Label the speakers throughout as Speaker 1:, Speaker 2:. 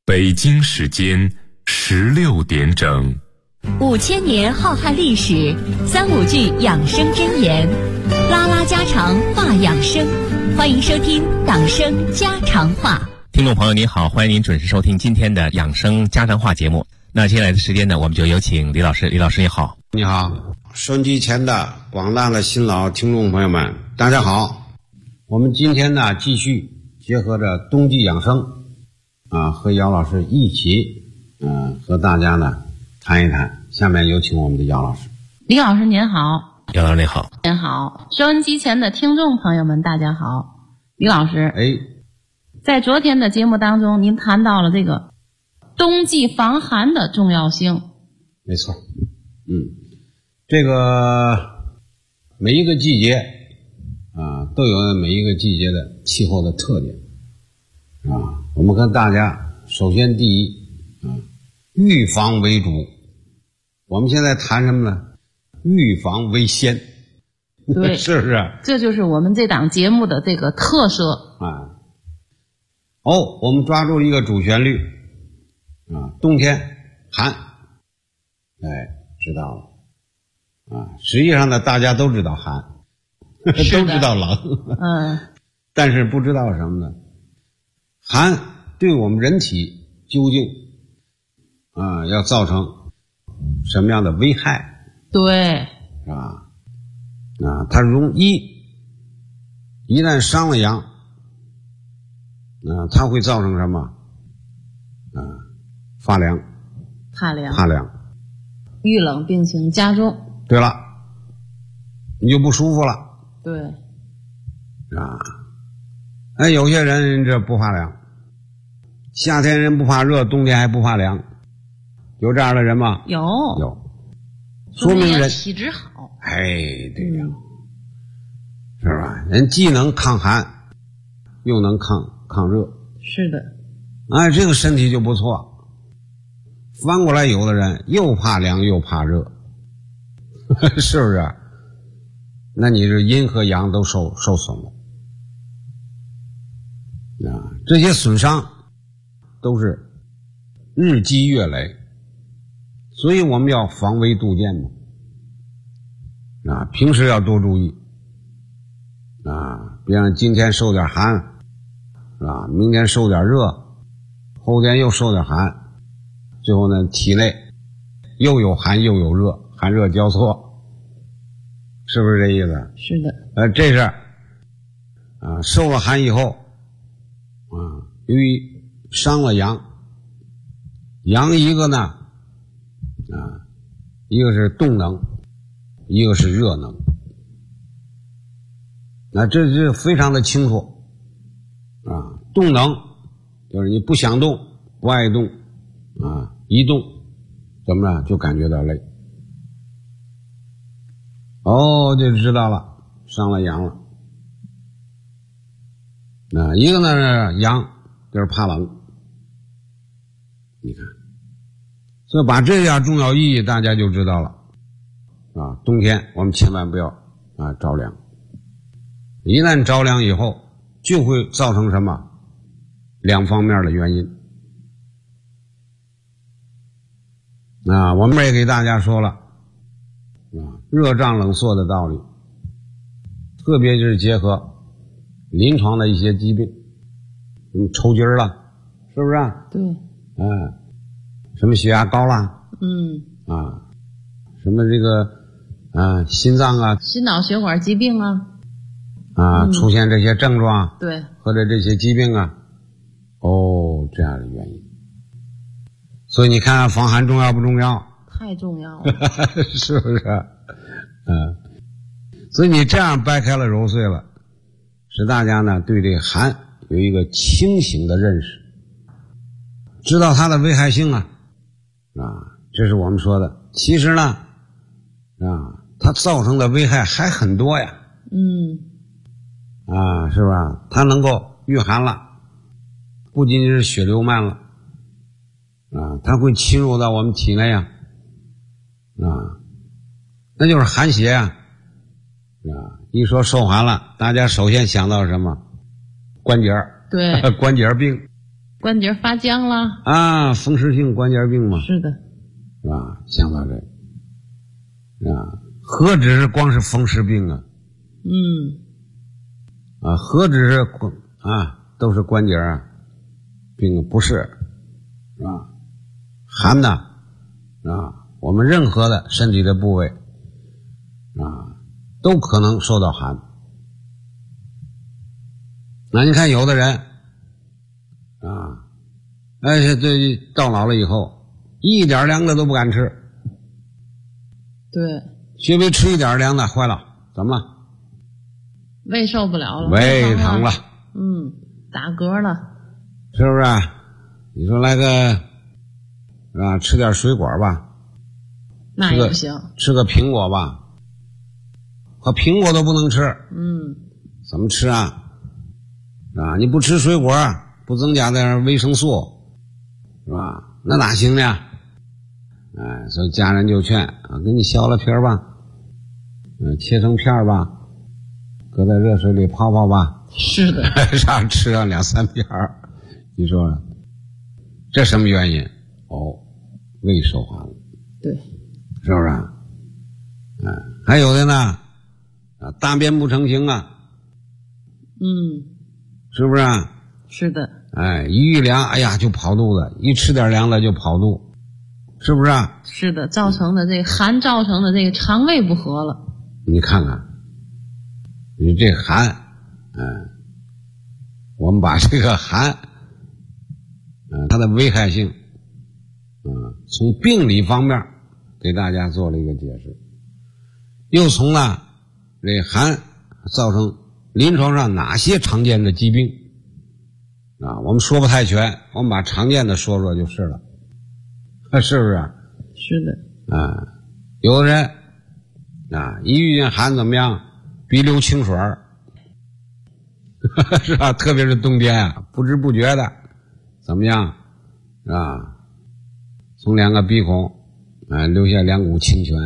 Speaker 1: 北京时间16点整。
Speaker 2: 5000年浩瀚历史，3、5句养生箴言，拉拉家常话养生，欢迎收听养生家常话。
Speaker 3: 听众朋友您好，欢迎您准时收听今天的养生家常话节目。那接下来的时间呢，我们就有请李老师。李老师你好。
Speaker 4: 你好，收音机前的广大的新老听众朋友们，大家好。我们今天呢，继续结合着冬季养生和姚老师一起和大家呢谈一谈。下面有请我们的姚老师。
Speaker 5: 李老师您好。
Speaker 3: 姚老师您好。
Speaker 5: 您好，收音机前的听众朋友们大家好。李老师，在昨天的节目当中，您谈到了这个冬季防寒的重要性。
Speaker 4: 没错，这个每一个季节都有每一个季节的气候的特点我们跟大家首先第一预防为主。我们现在谈什么呢？预防为先。
Speaker 5: 对，
Speaker 4: 是不是？
Speaker 5: 这就是我们这档节目的这个特色
Speaker 4: 我们抓住一个主旋律冬天寒，知道了实际上呢，大家都知道寒，都知道冷，但是不知道什么呢？寒对我们人体究竟要造成什么样的危害？
Speaker 5: 对，
Speaker 4: 它一旦伤了阳它会造成什么？发凉，怕凉，
Speaker 5: 遇冷病情加重。
Speaker 4: 对了，你就不舒服了。
Speaker 5: 对，
Speaker 4: 有些人这不怕凉，夏天人不怕热，冬天还不怕凉，有这样的人吗？
Speaker 5: 有，
Speaker 4: 说明人
Speaker 5: 体质好。
Speaker 4: 对呀，是吧？人既能抗寒，又能抗热。
Speaker 5: 是的。
Speaker 4: 这个身体就不错。翻过来，有的人又怕凉又怕热，是不是？那你这阴和阳都受损了这些损伤都是日积月累，所以我们要防微杜渐嘛平时要多注意别让今天受点寒明天受点热，后天又受点寒，最后呢体内又有寒又有热，寒热交错，是不是这意思？
Speaker 5: 是的。
Speaker 4: 这是受了寒以后由于伤了阳一个呢一个是动能，一个是热能。这是非常的清楚动能就是你不想动，不爱动一动怎么了？就感觉到累就知道了，伤了阳了一个呢是阳，就是怕冷。你看，所以把这点重要意义大家就知道了冬天我们千万不要着凉，一旦着凉以后就会造成什么？两方面的原因我们也给大家说了热胀冷缩的道理，特别是结合临床的一些疾病，抽筋了，是不是
Speaker 5: 对，
Speaker 4: 什么血压高了什么这个心脏
Speaker 5: 心脑血管疾病
Speaker 4: 出现这些症状
Speaker 5: 对，
Speaker 4: 或者这些疾病这样的原因。所以你看防寒重要不重要？
Speaker 5: 太重要了
Speaker 4: 是不是所以你这样掰开了揉碎了，使大家呢对这个寒有一个清醒的认识，知道它的危害性这是我们说的。其实呢它造成的危害还很多呀是吧？它能够御寒了，不仅仅是血流慢了它会侵入到我们体内那就是寒邪一说受寒了，大家首先想到什么？关节
Speaker 5: 对，
Speaker 4: 关节病
Speaker 5: 关节发僵了
Speaker 4: 啊，风湿性关节病嘛，
Speaker 5: 是的，
Speaker 4: 是吧？想到这啊，何止是光是风湿病啊？何止是都是关节病，不是吧？寒呢我们任何的身体的部位都可能受到寒。那你看有的人这到老了以后一点凉的都不敢吃，
Speaker 5: 对，
Speaker 4: 稍微吃一点凉的坏了，怎么了？
Speaker 5: 胃受不了了，
Speaker 4: 胃疼了，
Speaker 5: 打嗝了，
Speaker 4: 是不是？你说来个吃点水果吧，
Speaker 5: 那也不行，
Speaker 4: 吃个苹果吧，和苹果都不能吃，怎么吃你不吃水果，不增加点维生素，是吧？那哪行呢？所以家人就劝给你削了皮儿吧，切成片儿吧，搁在热水里泡泡吧。
Speaker 5: 是的，
Speaker 4: 让吃上2-3片儿，你说这什么原因？胃受寒了，
Speaker 5: 对，
Speaker 4: 是不是？还有的呢，大便不成形是不是？
Speaker 5: 是的，
Speaker 4: 一遇凉，哎呀就跑肚子，一吃点凉的就跑肚，是不是？
Speaker 5: 是的，造成的这个寒造成的这个肠胃不和了。
Speaker 4: 你看看，你这寒，我们把这个寒，它的危害性，从病理方面给大家做了一个解释，又从这寒造成临床上哪些常见的疾病我们说不太全，我们把常见的说说就是了，是不是？
Speaker 5: 是的，
Speaker 4: 有的人一遇见寒怎么样？鼻流清水是吧？特别是冬天不知不觉的怎么样从2个鼻孔流下2股清泉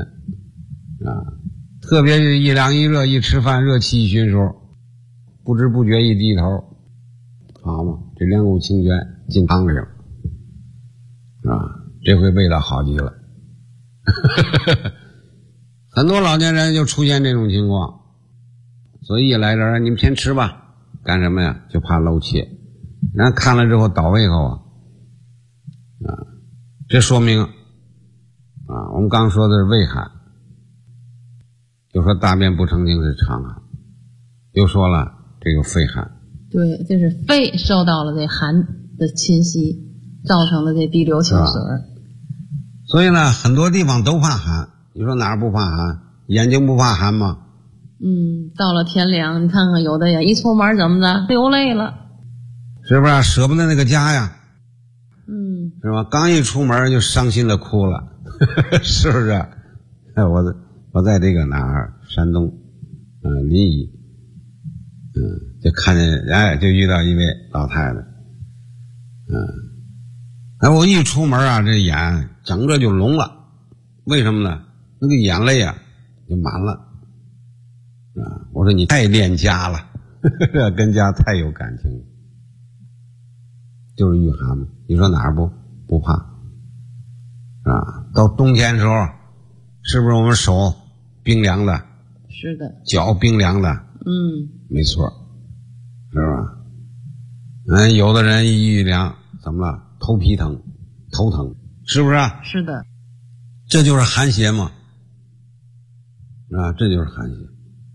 Speaker 4: 特别是一凉一热，一吃饭热气一熏时候，不知不觉一低头，好嘛，这2股清泉进汤里了这回味道好极了很多老年人就出现这种情况，所以一来这儿你们先吃吧，干什么呀？就怕漏气，然后看了之后倒胃口这说明我们刚说的是胃寒，就说大便不成形是肠寒，又说了这个肺寒，
Speaker 5: 对，这是肺受到了这寒的侵袭造成的这鼻流清水。
Speaker 4: 所以呢很多地方都怕寒，你说哪儿不怕寒？眼睛不怕寒吗？
Speaker 5: 到了天凉，你看看有的人一出门怎么着流泪了，
Speaker 4: 是不是？舍不得那个家呀，是吧？刚一出门就伤心的哭了是不是？我在这个哪儿山东临沂就看见就遇到一位老太太我一出门这眼整个就聋了，为什么呢？那个眼泪就满了我说你太恋家了跟家太有感情了，就是御寒嘛。你说哪儿不怕到冬天时候是不是我们手冰凉的？
Speaker 5: 是的，
Speaker 4: 脚冰凉的，没错，是吧？有的人一遇凉怎么了？头皮疼，头疼，是不是？
Speaker 5: 是的，
Speaker 4: 这就是寒邪嘛这就是寒邪。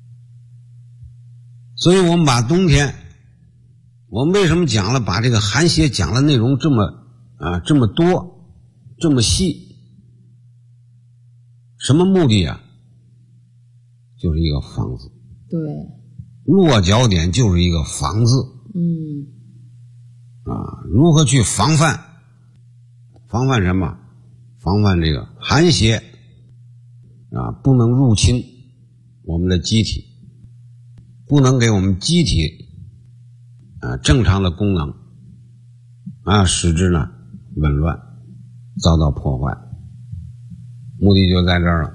Speaker 4: 所以我们把冬天，我们为什么讲了把这个寒邪讲的内容这么多这么细，什么目的就是一个防字。
Speaker 5: 对，
Speaker 4: 落脚点就是一个防字。如何去防范？防范什么？防范这个寒邪不能入侵我们的机体，不能给我们机体正常的功能使之呢紊乱，遭到破坏，目的就在这儿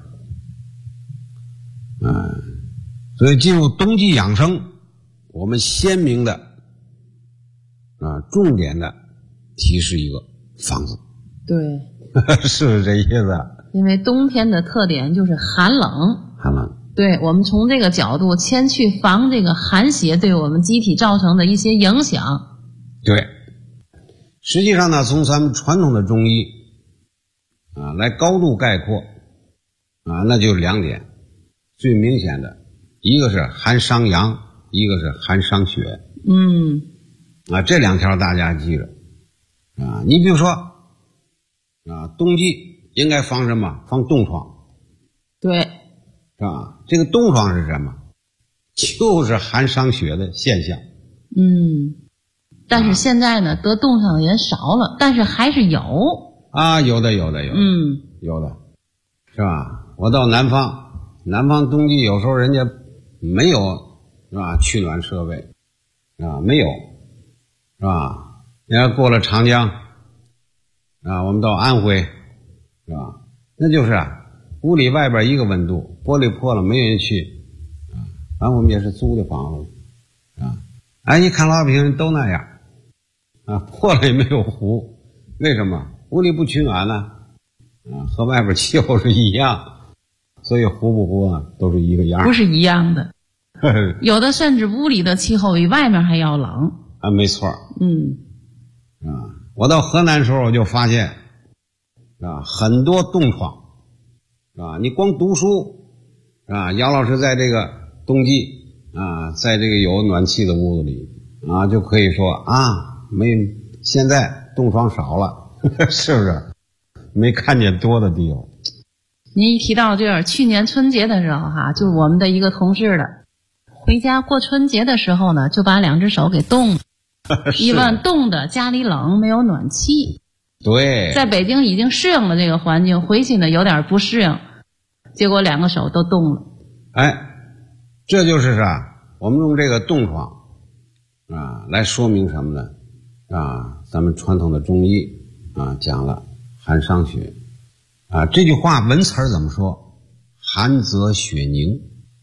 Speaker 4: 了。所以进入冬季养生，我们鲜明的重点的提示一个房子。
Speaker 5: 对，
Speaker 4: 是不是这意思？
Speaker 5: 因为冬天的特点就是寒冷。
Speaker 4: 寒冷。
Speaker 5: 对，我们从这个角度先去防这个寒邪对我们机体造成的一些影响。
Speaker 4: 对，实际上呢，从咱们传统的中医来高度概括那就2点，最明显的一个是寒伤阳，一个是寒伤血。这2条大家记着你比如说冬季应该防什么？防冻疮。
Speaker 5: 对，
Speaker 4: 是吧？这个冻疮是什么？就是寒伤血的现象。
Speaker 5: 但是现在呢，得冻疮的人少了，但是还是有
Speaker 4: 有的，有的，是吧？我到南方冬季有时候人家没有，是吧？取暖设备没有，是吧？你要过了长江我们到安徽，是吧？那就是屋里外边一个温度，玻璃破了没人去反正我们也是租的房子一看老百姓人都那样破了也没有糊，为什么？屋里不取暖呢和外边气候是一样，所以糊不糊都是一个样，
Speaker 5: 不是一样的有的甚至屋里的气候比外面还要冷
Speaker 4: 没错我到河南的时候我就发现很多冻疮你光读书杨老师在这个冬季在这个有暖气的屋子里就可以说现在冻疮少了是不是？没看见多的地方。
Speaker 5: 您一提到这儿，去年春节的时候就是我们的一个同事的回家过春节的时候呢，就把2只手给冻了一般冻的家里冷没有暖气。
Speaker 4: 对，
Speaker 5: 在北京已经适应了这个环境，回去呢有点不适应，结果2个手都冻了。
Speaker 4: 这就是我们用这个冻疮来说明什么呢？咱们传统的中医讲了寒伤血这句话文词怎么说？寒则血凝。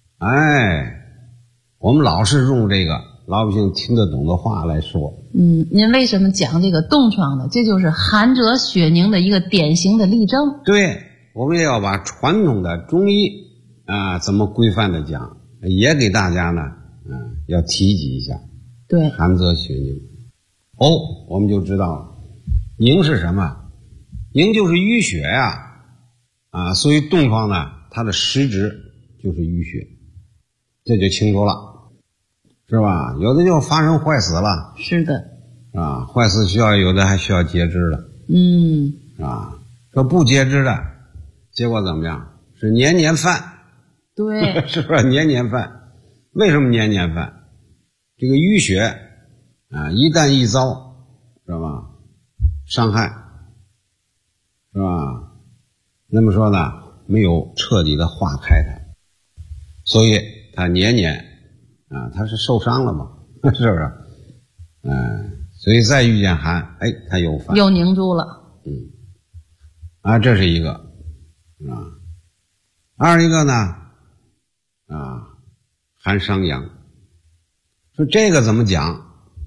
Speaker 4: 我们老是用这个老百姓听得懂的话来说。
Speaker 5: 您为什么讲这个冻疮呢？这就是寒则血凝的一个典型的例证。
Speaker 4: 对，我们也要把传统的中医怎么规范的讲，也给大家呢要提及一下。
Speaker 5: 对，
Speaker 4: 寒则血凝。我们就知道了，凝是什么？凝就是淤血所以冻疮呢，它的实质就是淤血，这就清楚了，是吧？有的就发生坏死了，
Speaker 5: 是的，
Speaker 4: 坏死有的还需要截肢的，说不截肢的，结果怎么样？是年年犯，
Speaker 5: 对，
Speaker 4: 是不是年年犯？为什么年年犯？这个淤血一旦一遭，知道吧？伤害，是吧？那么说呢，没有彻底的化开它，所以它年年它是受伤了嘛，是不是？所以再遇见寒，它又犯，
Speaker 5: 又凝住了。
Speaker 4: 这是一个二一个呢寒伤阳。说这个怎么讲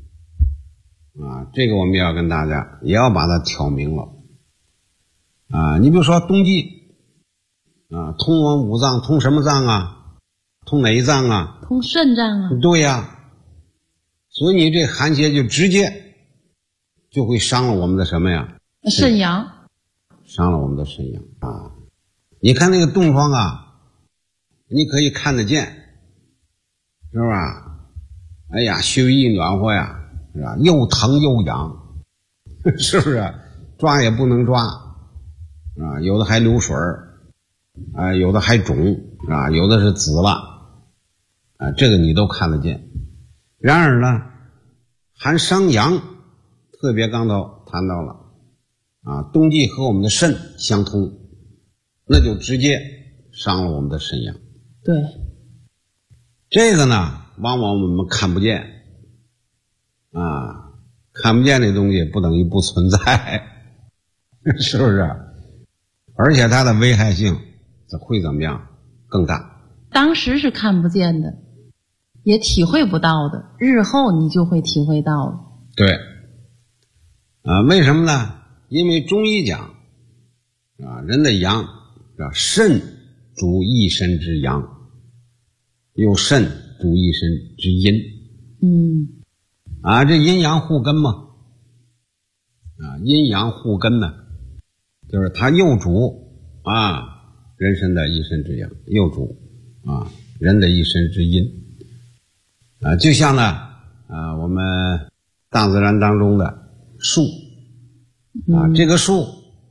Speaker 4: 这个我们要跟大家也要把它挑明了你比如说冬季通我们五脏，通什么脏通哪一脏
Speaker 5: 通肾脏
Speaker 4: 对呀，所以你这寒邪就直接就会伤了我们的什么呀？
Speaker 5: 肾阳，
Speaker 4: 伤了我们的肾阳你看那个冻疮你可以看得见，是吧？血液一暖和呀，是吧？又疼又痒，是不是？抓也不能抓有的还流水有的还肿有的是紫了这个你都看得见。然而呢，寒伤阳，特别刚才谈到了冬季和我们的肾相通，那就直接伤了我们的肾阳。
Speaker 5: 对，
Speaker 4: 这个呢往往我们看不见看不见的东西不等于不存在是不是？而且它的危害性会怎么样？更大。
Speaker 5: 当时是看不见的，也体会不到的，日后你就会体会到了。
Speaker 4: 对， 为什么呢？因为中医讲人的阳肾主一身之阳，又肾主一身之阴。这阴阳互根嘛。阴阳互根呢，就是它又主人身的一身之阳，又主人的一身之阴。就像呢我们大自然当中的树这个树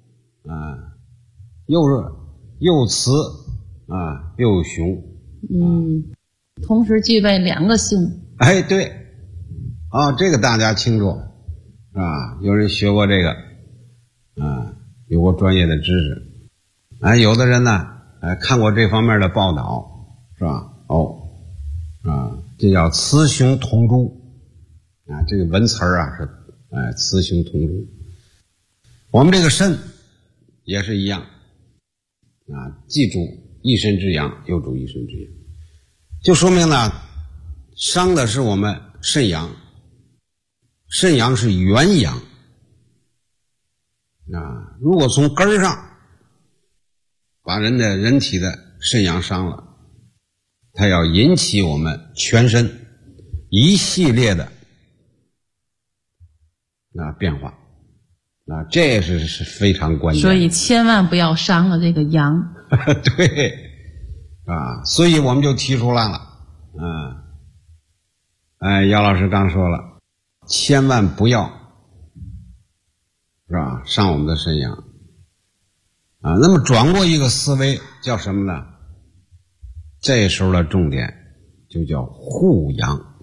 Speaker 4: 又雌又雄，
Speaker 5: 同时具备两个性。
Speaker 4: 对这个大家清楚有人学过这个有过专业的知识有的人呢看过这方面的报道，是吧？这叫雌雄同株这个文词是雌雄同株。我们这个肾也是一样既主一身之阳，又主一身之阳，就说明呢伤的是我们肾阳，肾阳是元阳如果从根儿上把人体的肾阳伤了，它要引起我们全身一系列的变化这是非常关键。
Speaker 5: 所以千万不要伤了这个阳。
Speaker 4: 对所以我们就提出来了姚老师刚说了，千万不要是吧伤我们的肾阳那么转过一个思维叫什么呢？这时候的重点就叫护阳。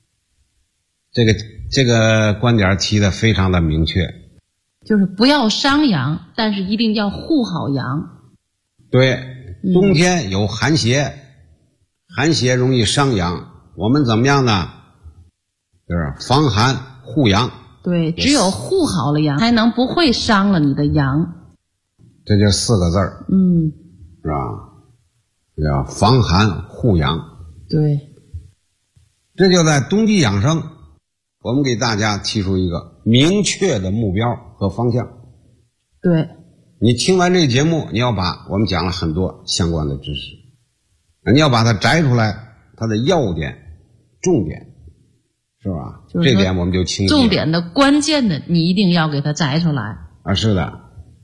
Speaker 4: 这个观点提得非常的明确，
Speaker 5: 就是不要伤阳，但是一定要护好阳。
Speaker 4: 对，冬天有寒邪，寒邪容易伤阳，我们怎么样呢？就是防寒护阳。
Speaker 5: 对，只有护好了阳，才能不会伤了你的阳。
Speaker 4: 这就4个字儿是吧？叫防寒护阳。
Speaker 5: 对，
Speaker 4: 这就在冬季养生，我们给大家提出一个明确的目标和方向。
Speaker 5: 对，
Speaker 4: 你听完这个节目，你要把我们讲了很多相关的知识，你要把它摘出来，它的要点、重点，是吧？这点我们就清晰了。
Speaker 5: 重点的、关键的，你一定要给它摘出来。
Speaker 4: 是的，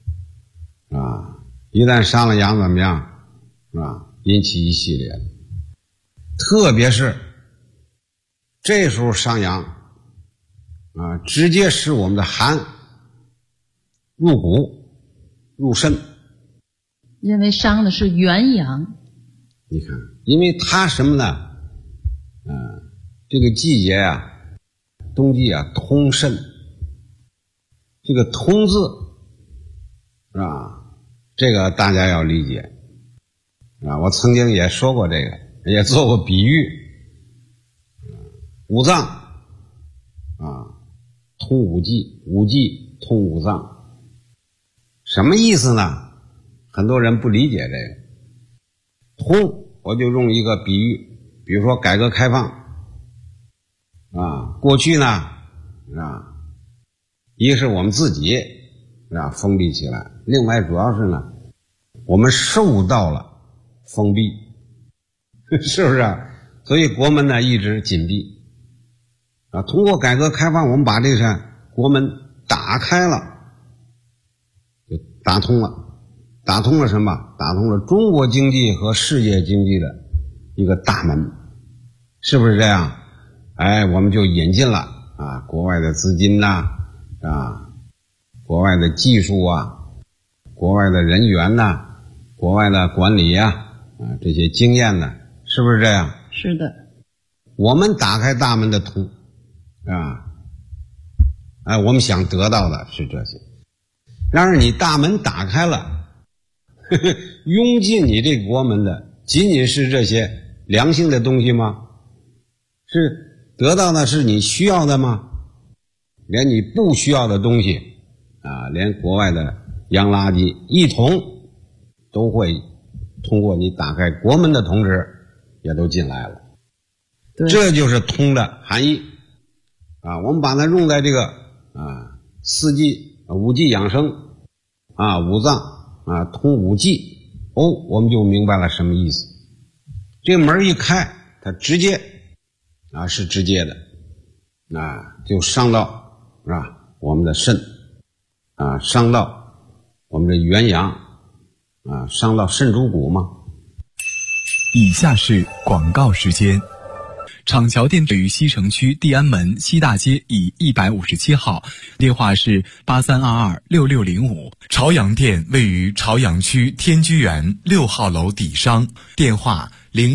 Speaker 4: 一旦伤了阳怎么样？是吧？引起一系列的，特别是这时候伤阳直接使我们的寒入骨入肾，
Speaker 5: 因为伤的是元阳。
Speaker 4: 你看，因为它什么呢？这个季节冬季通肾，这个通字是吧？这个大家要理解我曾经也说过这个，也做过比喻五脏通五季，五季通五脏，什么意思呢？很多人不理解这个通，我就用一个比喻，比如说改革开放过去呢一个是我们自己封闭起来，另外主要是呢我们受到了封闭，是不是所以国门呢一直紧闭通过改革开放，我们把这个国门打开了，就打通了。打通了什么？打通了中国经济和世界经济的一个大门，是不是这样？我们就引进了国外的资金国外的技术国外的人员国外的管理这些经验是不是这样？
Speaker 5: 是的。
Speaker 4: 我们打开大门的通我们想得到的是这些。然而你大门打开了拥进你这国门的仅仅是这些良性的东西吗？是得到的是你需要的吗？连你不需要的东西连国外的洋垃圾一同都会通过你打开国门的同时也都进来了。这就是通的含义我们把它用在这个 4季5季养生啊，五脏啊通5季，我们就明白了什么意思。这个门一开，它直接啊是直接的啊，就伤到是吧我们的肾啊，伤到我们的元阳啊，伤到肾主骨嘛。
Speaker 6: 以下是广告时间。厂桥店位于西城区地安门西大街以157号，电话是83226605。朝阳店位于朝阳区天居园6号楼底商，电话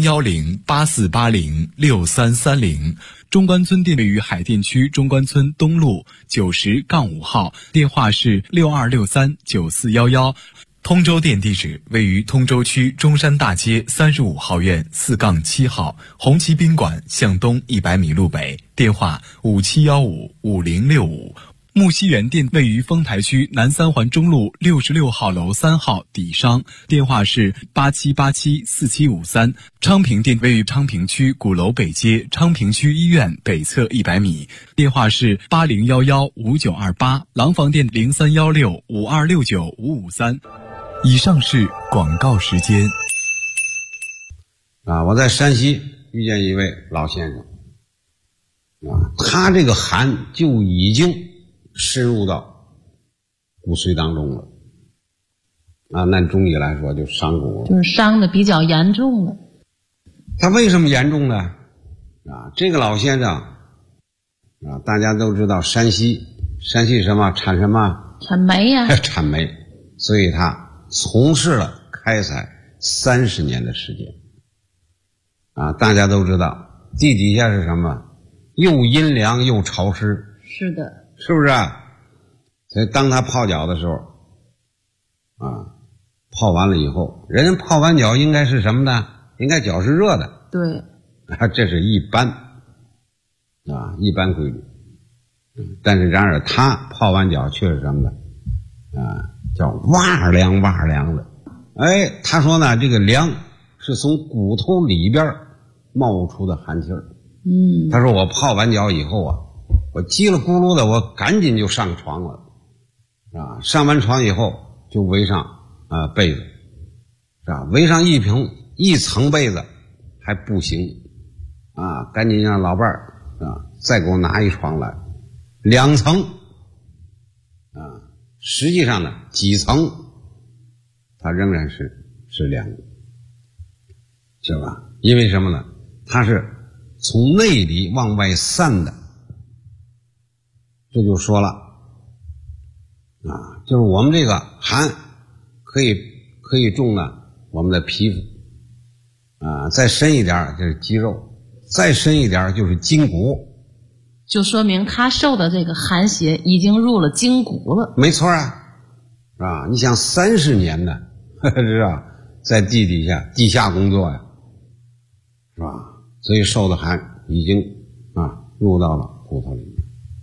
Speaker 6: 01084806330。中关村店位于海淀区中关村东路90-5号，电话是62639411。通州店地址位于通州区中山大街35号院4-7号，红旗宾馆向东100米路北，电话57155065。木樨园店位于丰台区南三环中路66号楼3号底商，电话是87874753。昌平店位于昌平区鼓楼北街昌平区医院北侧100米，电话是80115928。廊坊店031652695553。以上是广告时间。
Speaker 4: 啊，我在山西遇见一位老先生啊，他这个寒就已经深入到骨髓当中了啊，按中医来说就伤骨了，
Speaker 5: 就是伤的比较严重了。
Speaker 4: 他为什么严重呢？啊，这个老先生啊，大家都知道山西什么产什么？
Speaker 5: 产煤呀，
Speaker 4: 产煤，所以他从事了开采30年的时间啊，大家都知道地底下是什么？又阴凉又潮湿，
Speaker 5: 是的，
Speaker 4: 是不是啊？所以当他泡脚的时候啊，泡完了以后，人泡完脚应该是什么呢？应该脚是热的，
Speaker 5: 对
Speaker 4: 啊，这是一般啊，一般规律。但是然而他泡完脚却是什么呢？啊，叫哇凉哇凉的。哎，他说呢，这个凉是从骨头里边冒出的寒气儿。他说我泡完脚以后啊，我叽里咕噜的，我赶紧就上床了啊，上完床以后就围上被子，是吧？围上一层被子还不行啊，赶紧让老伴儿啊再给我拿一床来，2层啊，实际上呢几层它仍然是凉的，是吧？因为什么呢？它是从内里往外散的，这就说了啊，就是我们这个寒可以中呢我们的皮肤啊，再深一点就是肌肉，再深一点就是筋骨，
Speaker 5: 就说明他受的这个寒邪已经入了筋骨了。
Speaker 4: 没错啊，是吧？你想30年呢，是吧？在地下工作呀，是吧？所以受的寒已经入到了骨头里面。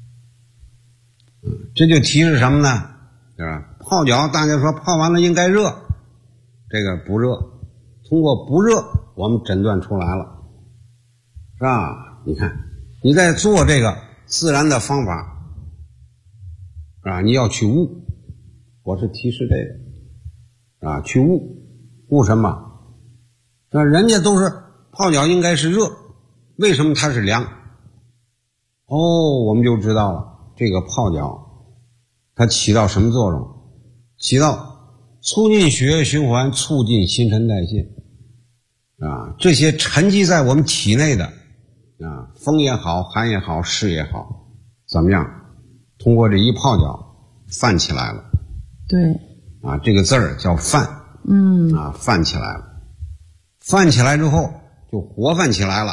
Speaker 4: 这就提示什么呢？是吧？泡脚大家说泡完了应该热，这个不热，通过不热我们诊断出来了，是吧？你看你在做这个自然的方法啊，你要去悟，我是提示这个啊，去悟什么？人家都是泡脚应该是热，为什么它是凉？我们就知道了，这个泡脚它起到什么作用？起到促进血液循环，促进新陈代谢啊，这些沉积在我们体内的啊，风也好，寒也好，湿也好，怎么样？通过这一泡脚泛起来了。
Speaker 5: 对
Speaker 4: 啊，这个字儿叫泛，泛起来了。泛起来之后就活泛起来了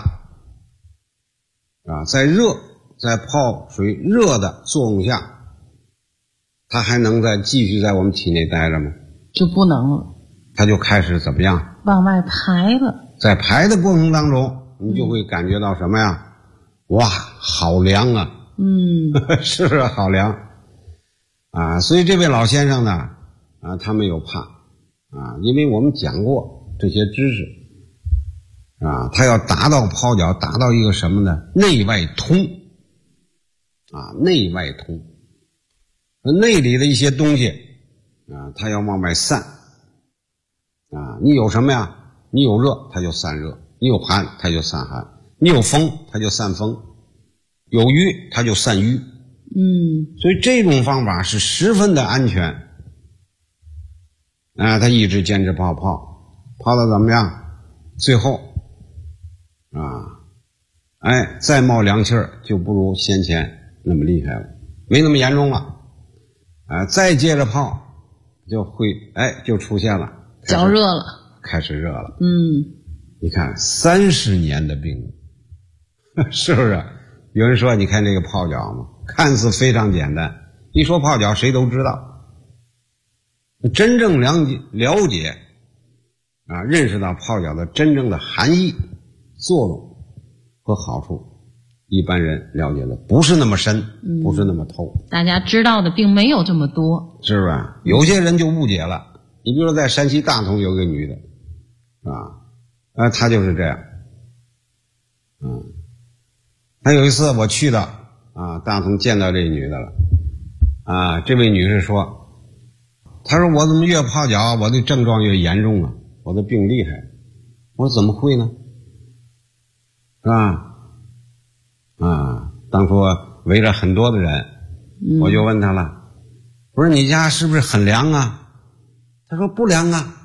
Speaker 4: 啊，在泡水热的作用下，它还能再继续在我们体内待着吗？
Speaker 5: 就不能了，它
Speaker 4: 就开始怎么样？
Speaker 5: 往外排了。
Speaker 4: 在排的过程当中，你就会感觉到什么呀？哇，好凉啊！是不是好凉啊？所以这位老先生呢，他没有怕啊，因为我们讲过这些知识啊，他要达到泡脚，达到一个什么呢？内外通啊，内外通。 内里的一些东西它要往外散你有什么呀？你有热，它就散热；你有寒，它就散寒；你有风，它就散风；有瘀，它就散瘀。所以这种方法是十分的安全他一直坚持泡到怎么样？最后再冒凉气儿就不如先前那么厉害了，没那么严重了再接着泡就会就出现了
Speaker 5: 脚热了，
Speaker 4: 开始热了。你看30年的病是不是？有人说你看这个泡脚嘛，看似非常简单，一说泡脚谁都知道，真正了解认识到泡脚的真正的含义、作用和好处，一般人了解的不是那么深，不是那么透，
Speaker 5: 大家知道的并没有这么多，
Speaker 4: 是不是？有些人就误解了。你比如说在山西大同有个女的她就是这样她有一次我去到大同见到这女的了这位女士说，她说我怎么越泡脚我的症状越严重啊，我的病厉害。我说怎么会呢？是吧？当初围着很多的人我就问她了，我说你家是不是很凉啊？她说不凉啊。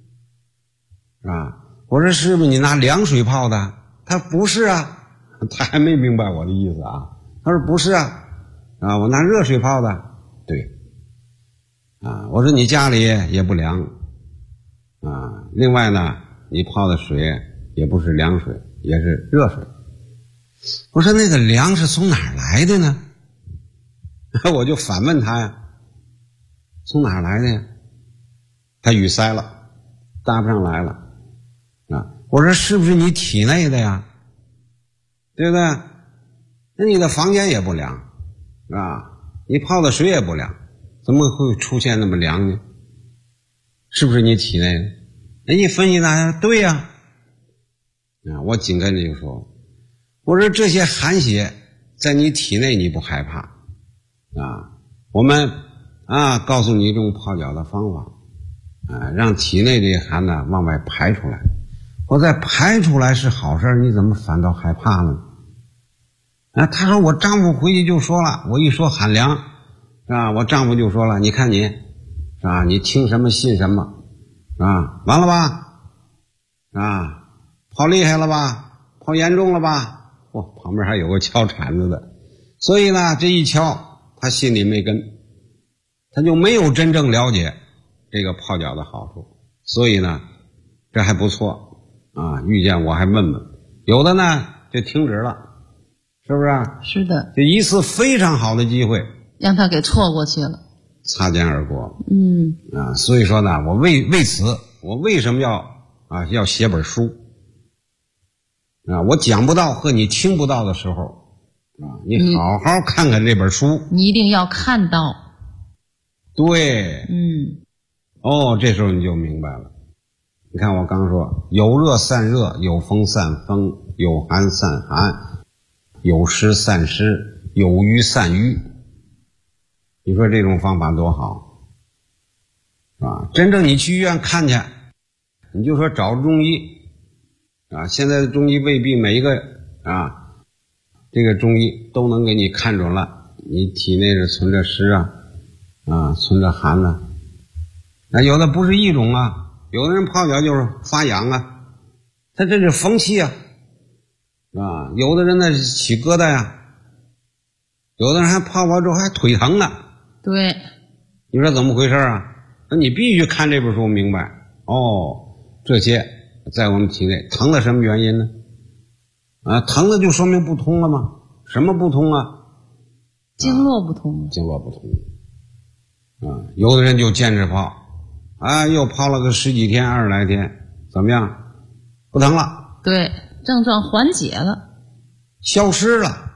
Speaker 4: 我说是不是你拿凉水泡的？她不是啊。她还没明白我的意思她说不是我拿热水泡的。对我说你家里也不凉另外呢你泡的水也不是凉水，也是热水。我说那个凉是从哪儿来的呢？我就反问他呀，从哪儿来的呀？他语塞了，答不上来了我说是不是你体内的呀？对不对？那你的房间也不凉你泡的水也不凉，怎么会出现那么凉呢？是不是你体内的？一分析他对呀我紧跟着就说，我说这些寒邪在你体内你不害怕我们告诉你一种泡脚的方法让体内这些寒呢往外排出来。我再排出来是好事，你怎么反倒害怕呢？他说我丈夫回去就说了，我一说寒凉我丈夫就说了，你看你你听什么信什么完了吧泡厉害了吧，泡严重了吧。旁边还有个敲铲子的，所以呢这一敲他心里没根，他就没有真正了解这个泡脚的好处。所以呢这还不错遇见我还问问，有的呢就停止了，是不是
Speaker 5: 是的，
Speaker 4: 这一次非常好的机会
Speaker 5: 让他给错过去了，
Speaker 4: 擦肩而过。所以说呢我为此我为什么要写本书我讲不到和你听不到的时候你好好看看这本书，
Speaker 5: 你一定要看到。
Speaker 4: 对这时候你就明白了。你看我刚说有热散热，有风散风，有寒散寒，有湿散湿，有瘀散瘀。你说这种方法多好真正你去医院看去，你就说找中医现在的中医未必每一个这个中医都能给你看准了你体内是存着湿存着寒有的不是一种有的人泡脚就是发痒他这是风气有的人呢起疙瘩有的人还泡完之后还腿疼呢。
Speaker 5: 对，
Speaker 4: 你说怎么回事那你必须看这本书明白这些在我们体内疼的什么原因呢疼的就说明不通了吗？什么不通
Speaker 5: 经络不通
Speaker 4: 经络不通有的人就坚持泡又泡了个10几天20来天，怎么样？不疼了。
Speaker 5: 对，症状缓解了，
Speaker 4: 消失了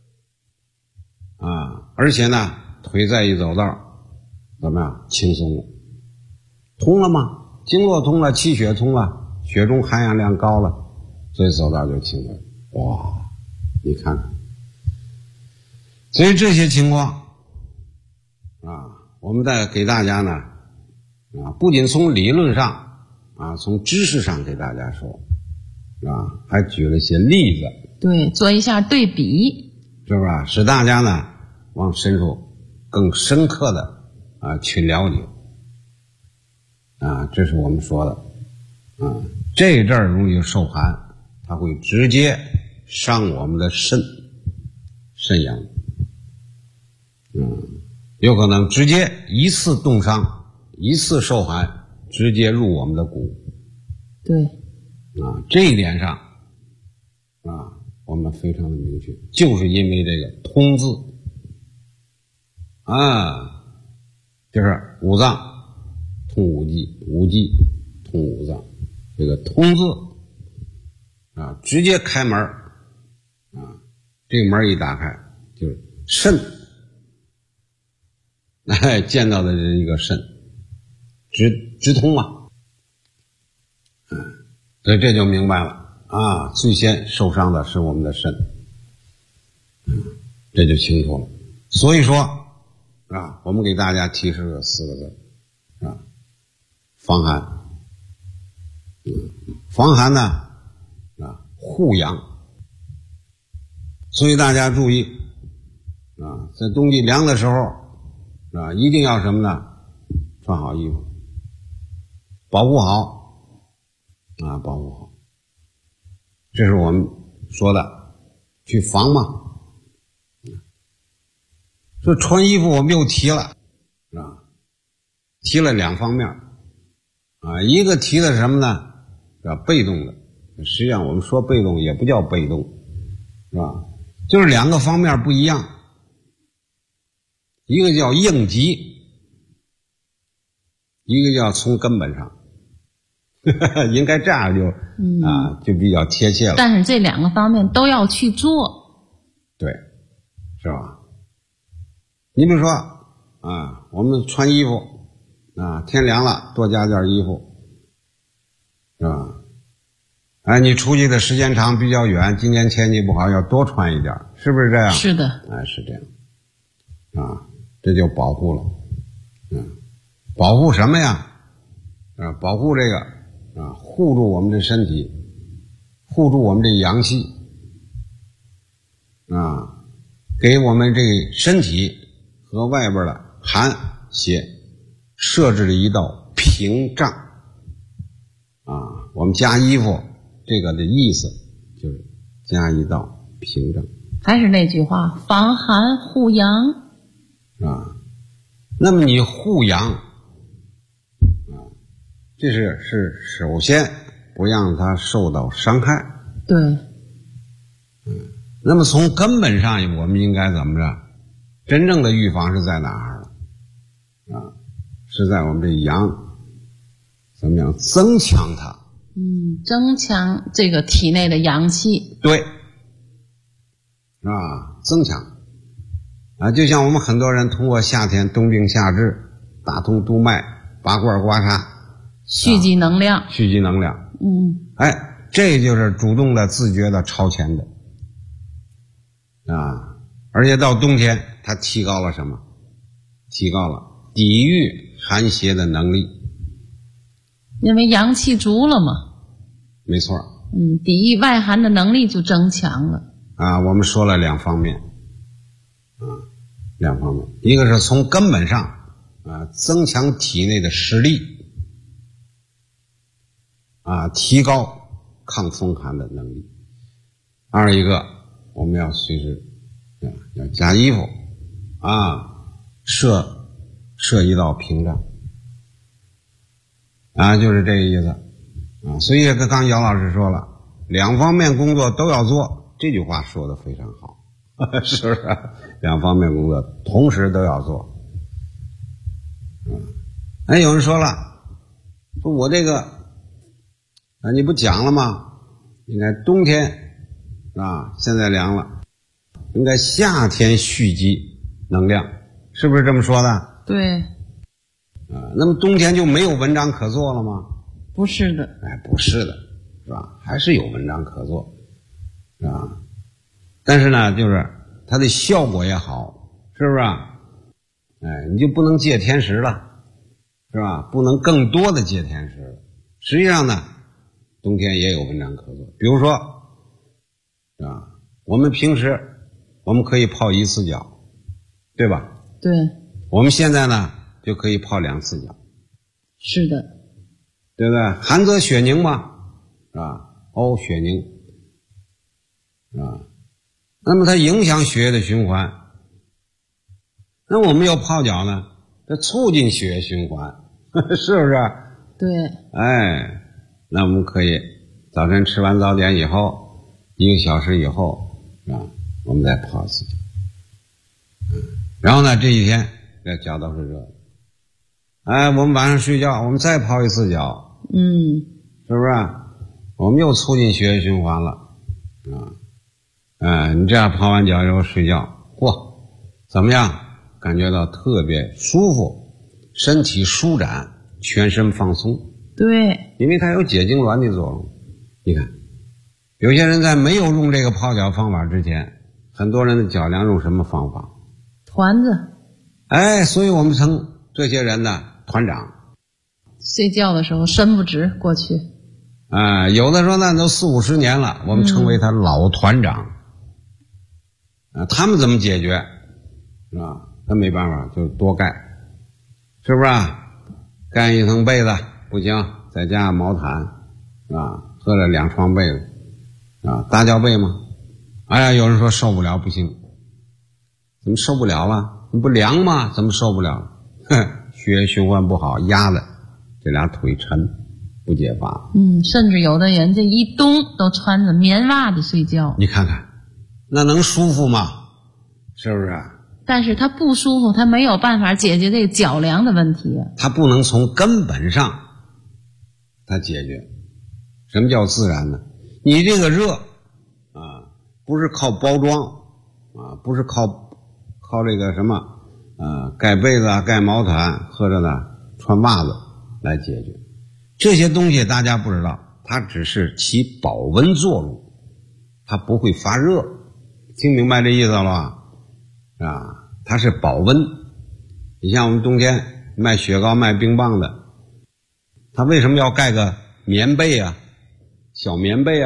Speaker 4: 而且呢腿再一走道怎么样？轻松了，通了吗？经络通了，气血通了，血中含氧量高了，所以走道就轻了。哇，你看看，所以这些情况我们再给大家呢，不仅从理论上从知识上给大家说，还举了些例子，
Speaker 5: 对，做一下对比，
Speaker 4: 是不是？使大家呢往深处更深刻的去了解，这是我们说的，这阵儿容易受寒，它会直接伤我们的肾阳，有可能直接一次冻伤，一次受寒，直接入我们的骨。
Speaker 5: 对，
Speaker 4: 这一点上我们非常的明确，就是因为这个通字就是五脏通五季，五季通五脏，这个通字直接开门这个门一打开就是肾，见到的是一个肾直通所以这就明白了最先受伤的是我们的肾，这就清楚了。所以说我们给大家提示了4个字防寒。防寒呢护阳，所以大家注意在冬季凉的时候一定要什么呢？穿好衣服，保护好保护好。这是我们说的去防嘛。这穿衣服我们又提了提了2方面一个提的是什么呢？被动的，实际上我们说被动也不叫被动，是吧？就是2个方面不一样，一个叫应急，一个叫从根本上应该这样就比较贴切了。
Speaker 5: 但是这2个方面都要去做，
Speaker 4: 对，是吧？你比如说我们穿衣服天凉了多加件衣服，是吧？你出去的时间长比较远，今年天气不好要多穿一点，是不是这样？
Speaker 5: 是的，
Speaker 4: 是这样这就保护了保护什么呀？保护这个护住我们的身体，护住我们这阳气给我们这身体和外边的寒邪设置了一道屏障我们加衣服这个的意思就是加一道屏障。
Speaker 5: 还是那句话，防寒护阳
Speaker 4: 那么你护阳这是首先不让它受到伤害。
Speaker 5: 对。
Speaker 4: 那么从根本上我们应该怎么着？真正的预防是在哪儿了？是在我们这阳怎么样增强它？
Speaker 5: 增强这个体内的阳气。
Speaker 4: 对，增强就像我们很多人通过夏天冬病夏治，打通督脉，拔罐刮痧，
Speaker 5: 蓄积能量，
Speaker 4: 蓄积能量。这就是主动的、自觉的、超前的而且到冬天，它提高了什么？提高了抵御寒邪的能力。
Speaker 5: 因为阳气足了嘛。
Speaker 4: 没错。
Speaker 5: 抵御外寒的能力就增强了。
Speaker 4: 我们说了2方面2方面，一个是从根本上增强体内的实力提高抗风寒的能力。二一个我们要随时要加衣服设一道屏障就是这个意思所以刚姚老师说了2方面工作都要做，这句话说得非常好是不是？2方面工作同时都要做有人说了，说我这个你不讲了吗？应该冬天现在凉了，应该夏天蓄积能量，是不是这么说的？
Speaker 5: 对。
Speaker 4: 那么冬天就没有文章可做了吗？
Speaker 5: 不是的。
Speaker 4: 不是的，是吧？还是有文章可做，是吧？但是呢，就是它的效果也好，是不是你就不能借天时了，是吧？不能更多的借天时了。实际上呢，冬天也有文章可做。比如说，啊，我们平时我们可以泡1次脚，对吧？
Speaker 5: 对。
Speaker 4: 我们现在呢就可以泡2次脚。
Speaker 5: 是的。
Speaker 4: 对不对？寒则血凝嘛，是吧？血凝，啊，那么它影响血液的循环。那我们要泡脚呢，这促进血液循环，是不是？
Speaker 5: 对。
Speaker 4: 那我们可以早晨吃完早点以后，1个小时以后，啊，我们再泡1次脚。然后呢，这一天这脚都是热的。我们晚上睡觉，我们再泡1次脚。是不是？我们又促进血液循环了，你这样泡完脚以后睡觉，怎么样？感觉到特别舒服，身体舒展，全身放松。
Speaker 5: 对，
Speaker 4: 因为它有解痉挛的作用。你看，有些人在没有用这个泡脚方法之前，很多人的脚凉用什么方法？
Speaker 5: 团子。
Speaker 4: 所以我们称这些人呢团长。
Speaker 5: 睡觉的时候伸不直过去。
Speaker 4: 有的时候呢都40、50年了，我们称为他老团长。他们怎么解决？是吧？他没办法，就多盖，是不是？盖1层被子不行，再加上毛毯，合着2床被子，大脚被吗？有人说受不了，不行。怎么受不了了？你不凉吗？怎么受不了？血液循环不好，压的这俩腿沉，不解乏。
Speaker 5: 甚至有的人这一冬都穿着棉袜子睡觉。
Speaker 4: 你看看，那能舒服吗？是不是？
Speaker 5: 但是他不舒服，他没有办法解决这个脚凉的问题。
Speaker 4: 他不能从根本上他解决。什么叫自然呢？你这个热不是靠包装不是靠这个什么盖被子盖毛毯或者呢穿袜子来解决。这些东西大家不知道，它只是起保温作用，它不会发热。听明白这意思了吧？它是保温。你像我们冬天卖雪糕卖冰棒的，他为什么要盖个棉被小棉被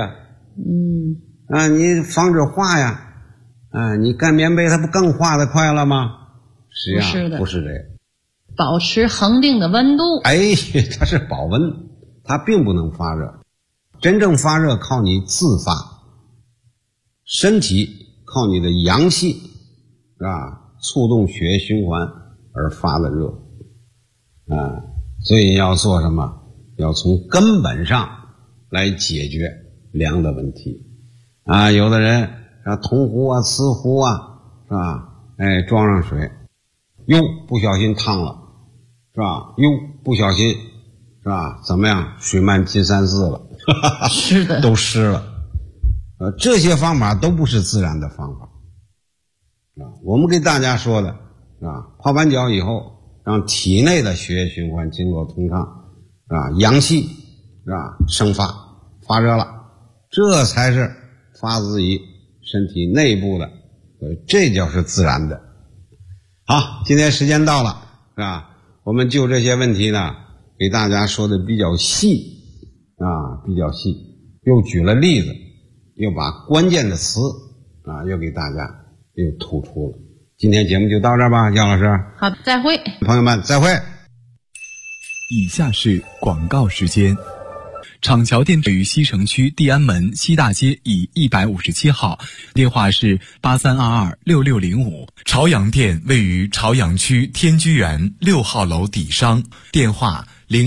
Speaker 4: 你防止化呀。你盖棉被它不更化得快了吗？实际上不是这个。
Speaker 5: 保持恒定的温度。
Speaker 4: 它是保温，它并不能发热。真正发热靠你自发，身体靠你的阳气是吧？促动血液循环而发的热。所以要做什么？要从根本上来解决凉的问题。有的人铜壶瓷壶是吧？装上水，不小心烫了，是吧？不小心是吧？怎么样？水漫金山寺了，
Speaker 5: 是的，
Speaker 4: 都湿了。这些方法都不是自然的方法。我们给大家说的泡完脚以后，让体内的血液循环经络通畅，是吧？阳气是吧？生发热了，这才是发自于身体内部的，这叫是自然的。好，今天时间到了，是吧？我们就这些问题呢，给大家说的比较细，比较细，又举了例子，又把关键的词又给大家又突出了。今天节目就到这儿吧，杨老师。
Speaker 5: 好，再会，
Speaker 4: 朋友们，再会。
Speaker 6: 以下是广告时间。厂桥店位于西城区地安门西大街以157号，电话是83226605。朝阳店位于朝阳区天居园6号楼底商，电话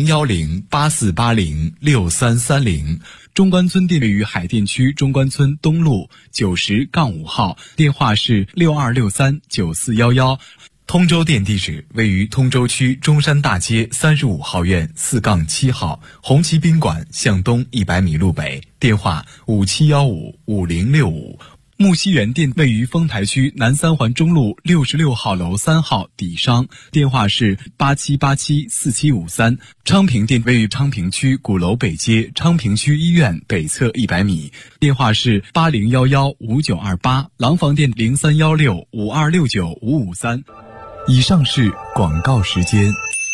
Speaker 6: 01084806330。中关村店位于海淀区中关村东路90-5号，电话是62639411。通州店地址位于通州区中山大街35号院4-7号，红旗宾馆向东100米路北，电话57155065。木樨园店位于丰台区南三环中路66号楼3号底商，电话是87874753。昌平店位于昌平区鼓楼北街昌平区医院北侧100米，电话是80115928。廊坊店031652695553。 以上是广告时间。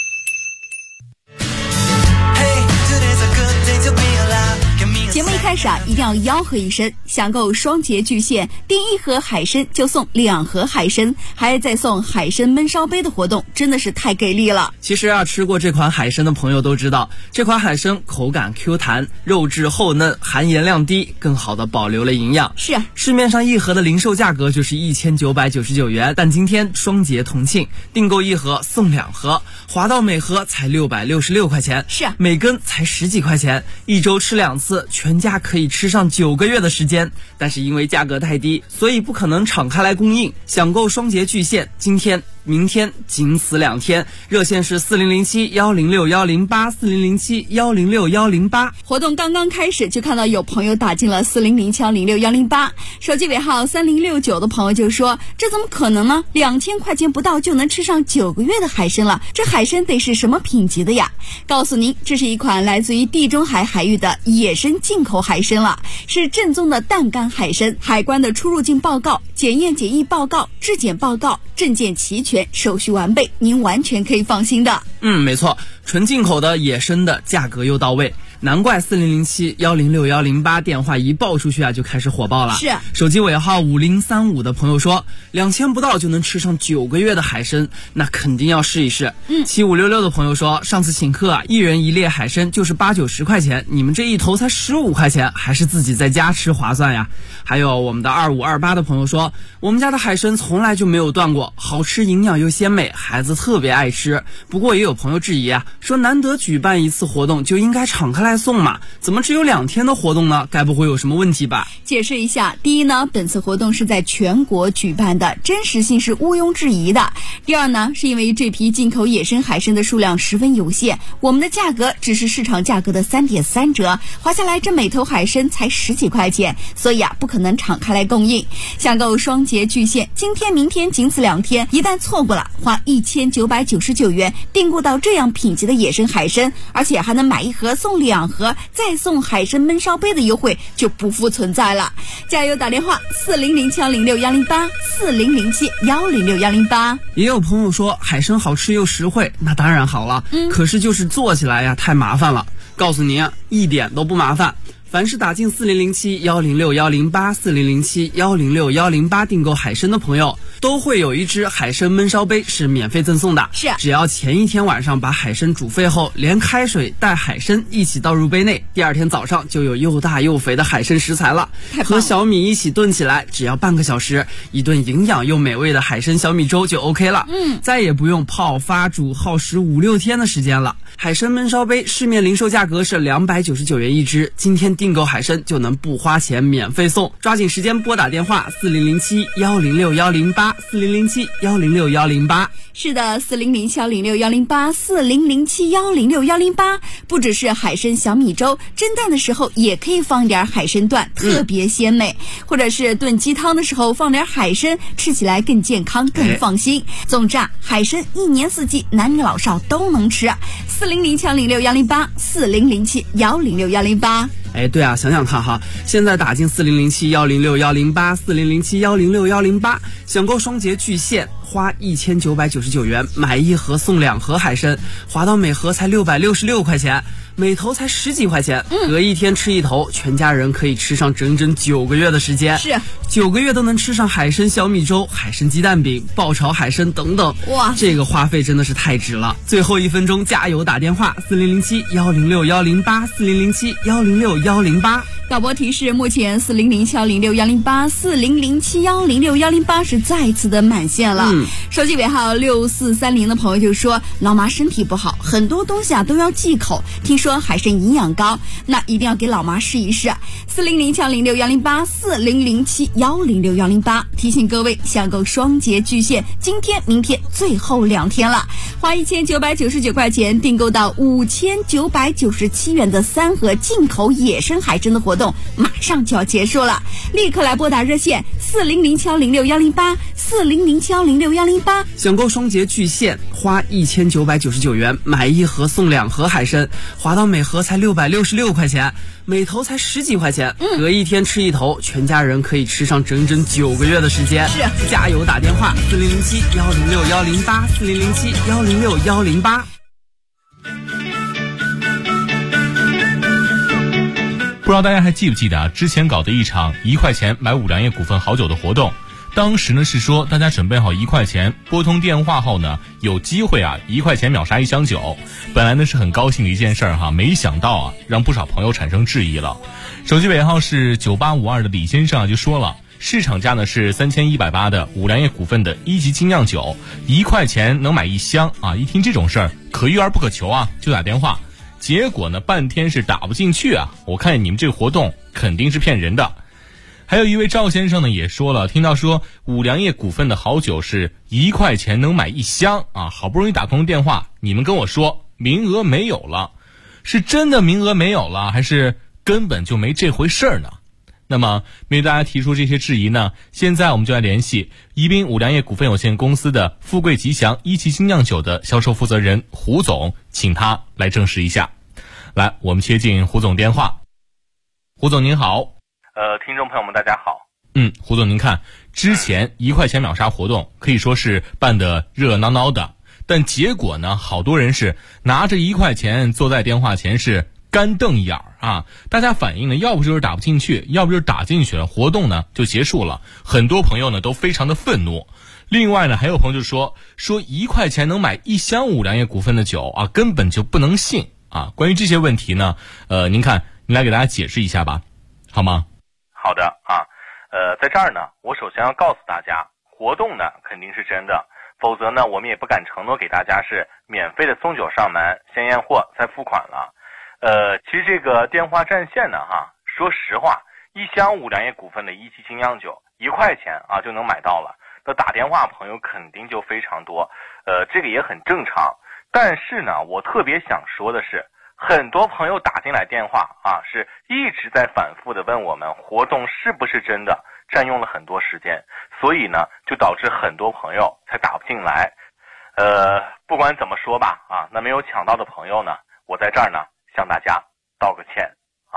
Speaker 7: 节目一开始一定要吆喝一声，想购双节巨献，订1盒海参就送2盒海参，还再送海参焖烧杯的活动，真的是太给力了。
Speaker 8: 其实吃过这款海参的朋友都知道，这款海参口感 Q 弹，肉质厚嫩，含盐量低，更好的保留了营养。
Speaker 7: 是啊，
Speaker 8: 市面上1盒的零售价格就是1999元，但今天双节同庆，订购1盒送2盒，划到每盒才666块钱。
Speaker 7: 是啊，
Speaker 8: 每根才10几块钱，1周吃2次，全家可以吃上9个月的时间。但是因为价格太低，所以不可能敞开来供应。想购双节巨献，今天明天仅此2天，热线是4007106108，4007106108。
Speaker 7: 活动刚刚开始，就看到有朋友打进了4007106108，手机尾号3069的朋友就说：这怎么可能呢？2000块钱不到就能吃上9个月的海参了，这海参得是什么品级的呀？告诉您，这是一款来自于地中海海域的野生进口海参了，是正宗的淡干海参，海关的出入境报告、检验检疫报告、质检报告，证件齐全，手续完备，您完全可以放心的。
Speaker 8: 没错，纯进口的野生的，价格又到位，难怪4007106108电话一报出去就开始火爆了。
Speaker 7: 是，
Speaker 8: 手机尾号5035的朋友说，2000不到就能吃上9个月的海参，那肯定要试一试。7566的朋友说，上次请客1人1列海参就是80-90块钱，你们这一头才15块钱，还是自己在家吃划算呀。还有我们的2528的朋友说，我们家的海参从来就没有断过，好吃，营养又鲜美，孩子特别爱吃。不过也有朋友质疑说难得举办一次活动就应该敞开来送嘛，怎么只有2天的活动呢？该不会有什么问题吧？
Speaker 7: 解释一下，第一呢，本次活动是在全国举办的，真实性是毋庸置疑的。第二呢，是因为这批进口野生海参的数量十分有限，我们的价格只是市场价格的3.3折，划下来这每头海参才10几块钱，所以不可能敞开来供应。想购双节巨献，今天明天仅此2天，一旦错过了，花1999元订购到这样品级的野生海参，而且还能买1盒送2盒，再送海参焖烧杯的优惠就不复存在了。加油打电话4007106108，4007106108。
Speaker 8: 也有朋友说海参好吃又实惠，那当然好了，可是就是做起来太麻烦了。告诉您一点都不麻烦。凡是打进4007106108，4007106108订购海参的朋友，都会有1只海参焖烧杯是免费赠送的。
Speaker 7: 是，
Speaker 8: 只要前一天晚上把海参煮沸后，连开水带海参一起倒入杯内，第2天早上就有又大又肥的海参食材了。和小米一起炖起来，只要半个小时，一顿营养又美味的海参小米粥就 OK 了。再也不用泡发煮耗时5-6天的时间了。海参焖烧杯市面零售价格是299元1只，今天订购海参就能不花钱免费送，抓紧时间拨打电话4007106108，4007106108。
Speaker 7: 是的，4007106108，4007106108。不只是海参小米粥，蒸蛋的时候也可以放点海参段，特别鲜美。或者是炖鸡汤的时候放点海参，吃起来更健康更放心。总之海参1年4季男女老少都能吃。4007106108，4007106108。
Speaker 8: 对啊，想想看哈，现在打进4007106108，4007106108，想购双节巨献，花1999元买1盒送2盒海参，划到每盒才666块钱，每头才10几块钱，隔1天吃1头，全家人可以吃上整整9个月的时间。
Speaker 7: 是
Speaker 8: 9个月都能吃上海参小米粥、海参鸡蛋饼、爆炒海参等等。
Speaker 7: 哇，
Speaker 8: 这个花费真的是太值了。最后1分钟加油打电话4007106108，4007106108。
Speaker 7: 导播提示，目前4007106108，4007106108是再次的满线了。手机尾号6430的朋友就说，老妈身体不好，很多东西都要忌口，听说海参营养高，那一定要给老妈试一试。4007106108，4007106108。提醒各位，想购双节巨献，今天明天最后2天了，花1999块钱订购到5997元的3盒进口野生海参的活动动马上就要结束了，立刻来拨打热线400-06108，400-06108。
Speaker 8: 想购双节巨献，花1999元买1盒送2盒海参，划到每盒才666块钱，每头才10几块钱，隔一天吃一头，全家人可以吃上整整9个月的时间。
Speaker 7: 是，
Speaker 8: 加油打电话4007-106-108，4007-106-108。
Speaker 3: 不知道大家还记不记得之前搞的一场1块钱买五粮液股份好酒的活动，当时呢是说大家准备好1块钱，拨通电话后呢有机会1块钱秒杀1箱酒。本来呢是很高兴的一件事儿没想到让不少朋友产生质疑了。手机尾号是9852的李先生就说了，市场价呢是3180的五粮液股份的1级精酿酒，1块钱能买1箱一听这种事儿可遇而不可求就打电话。结果呢半天是打不进去我看你们这个活动肯定是骗人的。还有一位赵先生呢也说了，听到说五粮液股份的好酒是1块钱能买1箱好不容易打通电话，你们跟我说名额没有了，是真的名额没有了，还是根本就没这回事儿呢？那么面对大家提出这些质疑呢，现在我们就来联系宜宾五粮液股份有限公司的富贵吉祥1级精酿酒的销售负责人胡总，请他来证实一下。来，我们接进胡总电话。胡总您好。
Speaker 9: 听众朋友们大家好。
Speaker 3: 胡总您看，之前1块钱秒杀活动可以说是办得热闹闹的，但结果呢好多人是拿着1块钱坐在电话前是干瞪一眼大家反映呢要不就是打不进去，要不就是打进去了，活动呢就结束了，很多朋友呢都非常的愤怒。另外呢还有朋友就说1块钱能买1箱五粮液股份的酒根本就不能信关于这些问题呢您看您来给大家解释一下吧，好吗？
Speaker 9: 好的在这儿呢我首先要告诉大家，活动呢肯定是真的，否则呢我们也不敢承诺给大家是免费的送酒上门，先验货再付款了。其实这个电话占线呢说实话，1箱五粮液股份的1级精酿酒1块钱就能买到了，那打电话朋友肯定就非常多，这个也很正常。但是呢我特别想说的是，很多朋友打进来电话是一直在反复的问我们活动是不是真的，占用了很多时间，所以呢就导致很多朋友才打不进来。不管怎么说吧那没有抢到的朋友呢，我在这儿呢向大家道个歉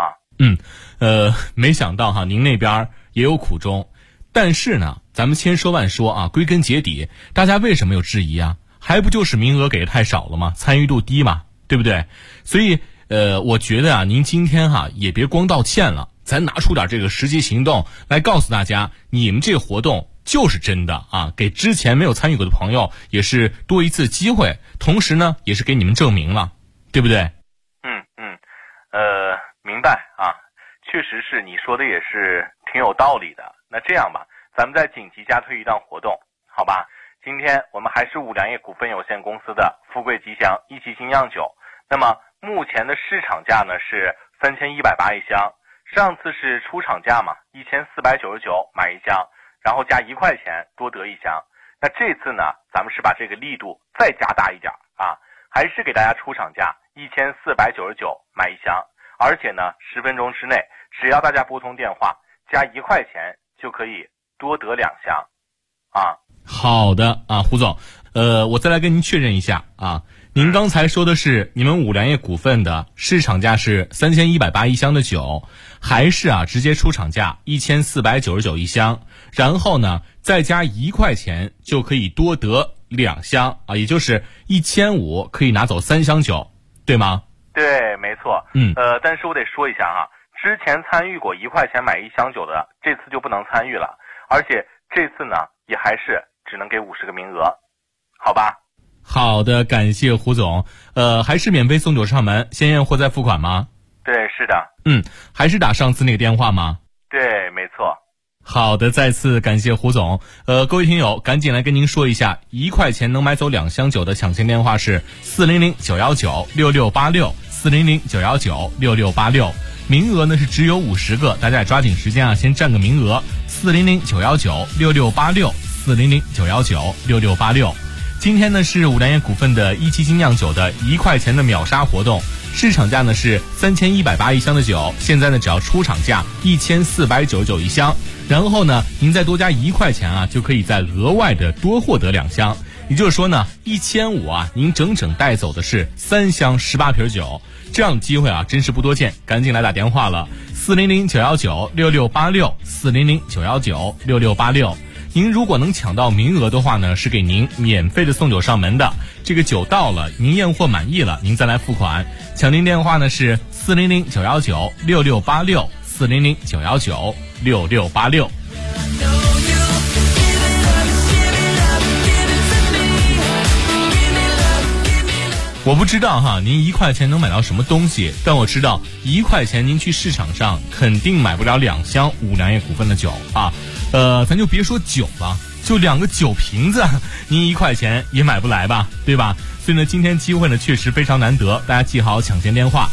Speaker 3: 没想到您那边也有苦衷，但是呢咱们千说万说归根结底大家为什么有质疑还不就是名额给的太少了吗？参与度低嘛，对不对？所以我觉得您今天也别光道歉了，咱拿出点这个实际行动来告诉大家，你们这个活动就是真的给之前没有参与过的朋友也是多一次机会，同时呢也是给你们证明了，对不对？
Speaker 9: 明白确实是你说的也是挺有道理的。那这样吧，咱们再紧急加推一档活动，好吧？今天我们还是五粮液股份有限公司的富贵吉祥1级精酿酒，那么目前的市场价呢是3180一箱，上次是出厂价嘛，1499买1箱，然后加1块钱多得1箱。那这次呢咱们是把这个力度再加大一点还是给大家出厂价1499买1箱，而且呢10分钟之内只要大家拨通电话加1块钱就可以多得2箱
Speaker 3: 好的胡总，我再来跟您确认一下您刚才说的是你们五粮液股份的市场价是3180一箱的酒，还是直接出厂价1499一箱，然后呢再加1块钱就可以多得2箱也就是1500可以拿走3箱酒，对吗？
Speaker 9: 对，没错。但是我得说一下之前参与过1块钱买1箱酒的，这次就不能参与了，而且这次呢也还是只能给50个名额，好吧？
Speaker 3: 好的，感谢胡总。还是免费送酒上门，先验货再付款吗？
Speaker 9: 对，是的。
Speaker 3: 还是打上次那个电话吗？
Speaker 9: 对，没错。
Speaker 3: 好的，再次感谢胡总。各位听友，赶紧来跟您说一下，1块钱能买走2箱酒的抢先电话是400-919-6686，400-919-6686。名额呢是只有50个，大家也抓紧时间先占个名额。400-919-6686，400-919-6686。今天呢是五粮液股份的1级精酿酒的1块钱的秒杀活动， 市场价呢是3180一箱的酒，现在呢只要出厂价1499一箱，然后呢您再多加1块钱啊，就可以再额外的多获得2箱。也就是说呢，1500啊，您整整带走的是3箱18瓶酒，这样的机会啊，真是不多见，赶紧来打电话了，400-919-6686，400-919-6686。您如果能抢到名额的话呢，是给您免费的送酒上门的。这个酒到了，您验货满意了，您再来付款。抢您电话呢是400-919-6686，400-919-6686。我不知道哈，您1块钱能买到什么东西，但我知道1块钱您去市场上肯定买不了2箱五粮液股份的酒啊。咱就别说酒了，就2个酒瓶子，您1块钱也买不来吧，对吧？所以呢，今天机会呢确实非常难得，大家记好抢先电话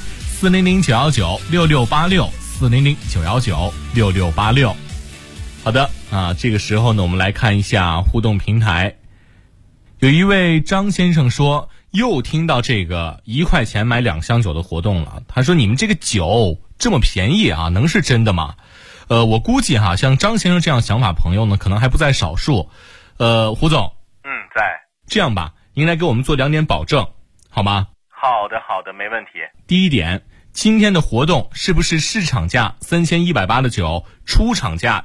Speaker 3: ：400-919-6686，400-919-6686。好的啊，这个时候呢，我们来看一下互动平台。有一位张先生说，又听到这个1块钱买2箱酒的活动了。他说：“你们这个酒这么便宜啊，能是真的吗？”我估计哈，像张先生这样想法朋友呢，可能还不在少数。胡总，
Speaker 9: 在。
Speaker 3: 这样吧，您来给我们做2点保证，好吗？
Speaker 9: 好的，没问题。
Speaker 3: 第一点，今天的活动是不是市场价3180的酒，出厂价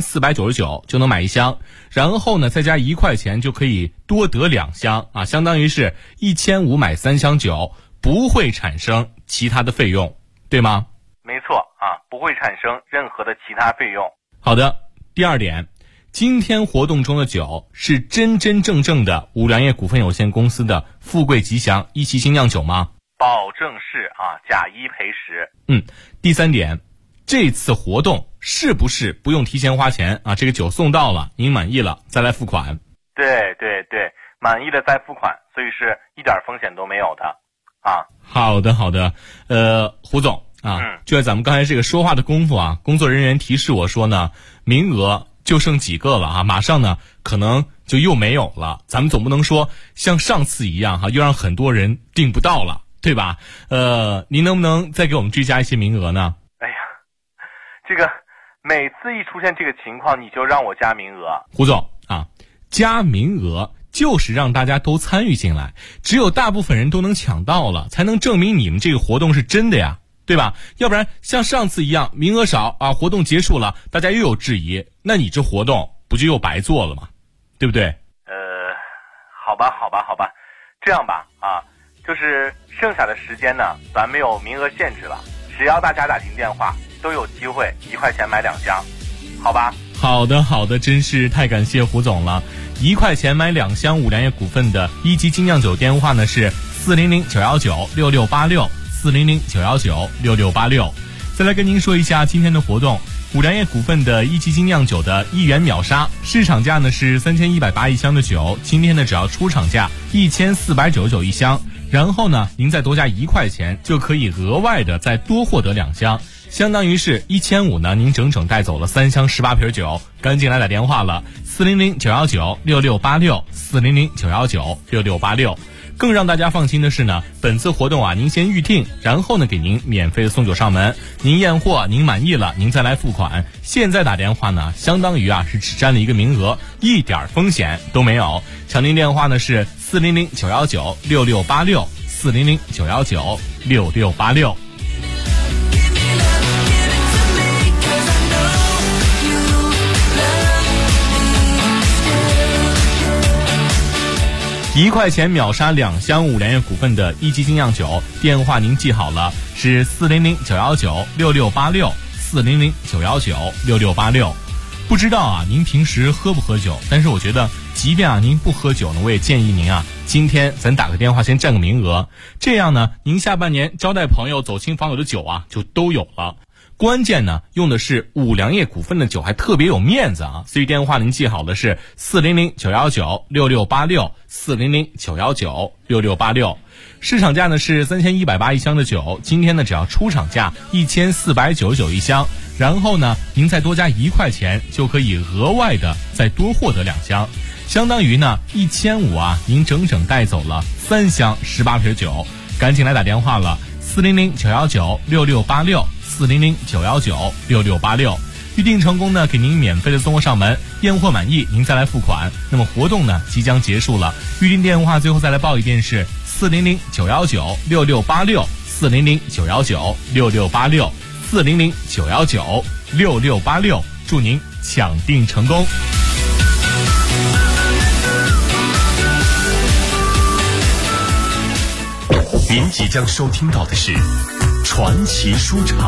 Speaker 3: 1499就能买1箱，然后呢再加1块钱就可以多得2箱啊，相当于是1500买3箱酒，不会产生其他的费用，对吗？
Speaker 9: 没错啊，不会产生任何的其他费用。
Speaker 3: 好的，第二点，今天活动中的酒是真真正正的五粮液股份有限公司的富贵吉祥一期精酿酒吗？
Speaker 9: 保证是啊，假一赔10。
Speaker 3: 第三点，这次活动是不是不用提前花钱啊？这个酒送到了，您满意了再来付款。
Speaker 9: 对，满意了再付款，所以是一点风险都没有的啊。
Speaker 3: 好的，胡总啊，就在咱们刚才这个说话的功夫啊，工作人员提示我说呢，名额就剩几个了啊，马上呢可能就又没有了。咱们总不能说像上次一样哈，又让很多人订不到了，对吧？您能不能再给我们追加一些名额呢？
Speaker 9: 哎呀，这个每次一出现这个情况，你就让我加名额。
Speaker 3: 胡总啊，加名额就是让大家都参与进来，只有大部分人都能抢到了，才能证明你们这个活动是真的呀，对吧？要不然像上次一样名额少啊，活动结束了大家又有质疑，那你这活动不就又白做了吗？对不对？
Speaker 9: 好吧，这样吧啊，就是剩下的时间呢，咱没有名额限制了，只要大家打进电话都有机会1块钱买2箱，好吧？
Speaker 3: 好的，真是太感谢胡总了。1块钱买2箱五粮液股份的一级精酿酒电话呢是400-919-6686，400-919-6686。再来跟您说一下今天的活动，五粮液股份的一级精酿酒的1元秒杀，市场价呢是3180一箱的酒，今天呢只要出厂价1499一箱，然后呢您再多加1块钱就可以额外的再多获得2箱，相当于是1500呢，您整整带走了3箱18瓶酒，赶紧来打电话了，400-919-6686，400-919-6686。更让大家放心的是呢，本次活动啊，您先预定，然后呢给您免费的送酒上门，您验货您满意了，您再来付款。现在打电话呢，相当于啊是只占了一个名额，一点风险都没有。抢您电话呢是400-919-6686，400-919-6686。1块钱秒杀2箱五粮液股份的一级精酿酒，电话您记好了，是400-919-6686，400-919-6686。不知道啊，您平时喝不喝酒？但是我觉得，即便啊您不喝酒呢，我也建议您啊，今天咱打个电话先占个名额，这样呢，您下半年招待朋友、走亲访友的酒啊，就都有了。关键呢，用的是五粮液股份的酒，还特别有面子啊！所以电话您记好的是400-919-6686，400-919-6686。市场价呢是3180一箱的酒，今天呢只要出厂价1499一箱，然后呢您再多加1块钱就可以额外的再多获得2箱，相当于呢1500啊，您整整带走了3箱18瓶酒，赶紧来打电话了。 400-919-6686，400-919-6686。预定成功呢，给您免费的送货上门，验货满意您再来付款。那么活动呢即将结束了，预定电话最后再来报一遍是400-919-6686，400-919-6686，400-919-6686，祝您抢订成功。
Speaker 1: 您即将收听到的是传奇书场。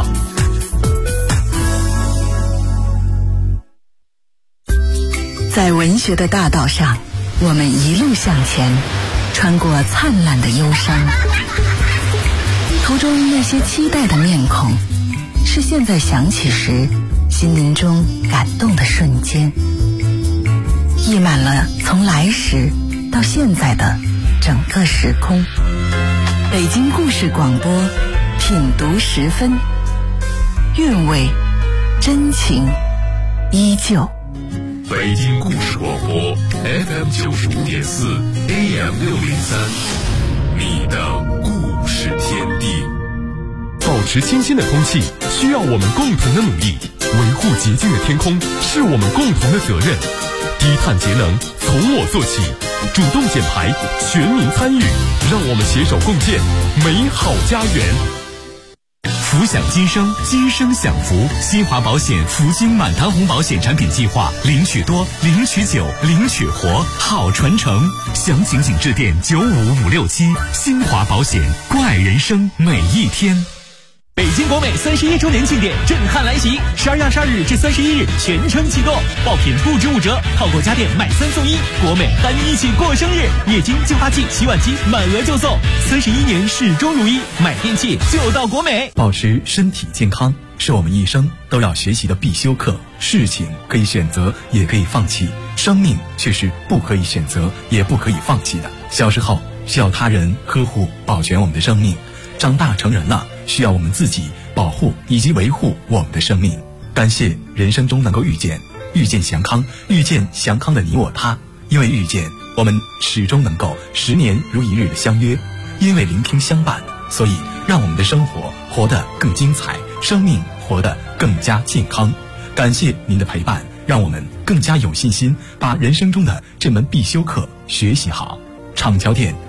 Speaker 10: 在文学的大道上，我们一路向前，穿过灿烂的忧伤。途中那些期待的面孔，是现在想起时心灵中感动的瞬间，溢满了从来时到现在的整个时空。北京故事广播，品读时分，韵味真情依旧。
Speaker 1: 北京故事广播 FM 95.4 AM 603，你的故事天地。
Speaker 11: 保持清新的空气需要我们共同的努力，维护洁净的天空是我们共同的责任。低碳节能从我做起，主动减排，全民参与，让我们携手共建美好家园。
Speaker 12: 福享今生，今生享福。新华保险福金满堂红保险产品计划，领取多，领取久，领取活，好传承。详情请致电95567。新华保险，关爱人生每一天。
Speaker 13: 北京国美31周年庆典震撼来袭，12月22日至31日全程启动，爆品不止5折，套购家电买3送1，国美和你一起过生日，液晶净化器、洗碗机满额就送，31年始终如一，买电器就到国美。
Speaker 6: 保持身体健康是我们一生都要学习的必修课。事情可以选择，也可以放弃，生命却是不可以选择，也不可以放弃的。小时候需要他人呵护保全我们的生命，长大成人了需要我们自己保护以及维护我们的生命。感谢人生中能够遇见祥康，遇见祥康的你我他。因为遇见，我们始终能够10年如一日的相约；因为聆听相伴，所以让我们的生活活得更精彩，生命活得更加健康。感谢您的陪伴，让我们更加有信心把人生中的这门必修课学习好。厂桥店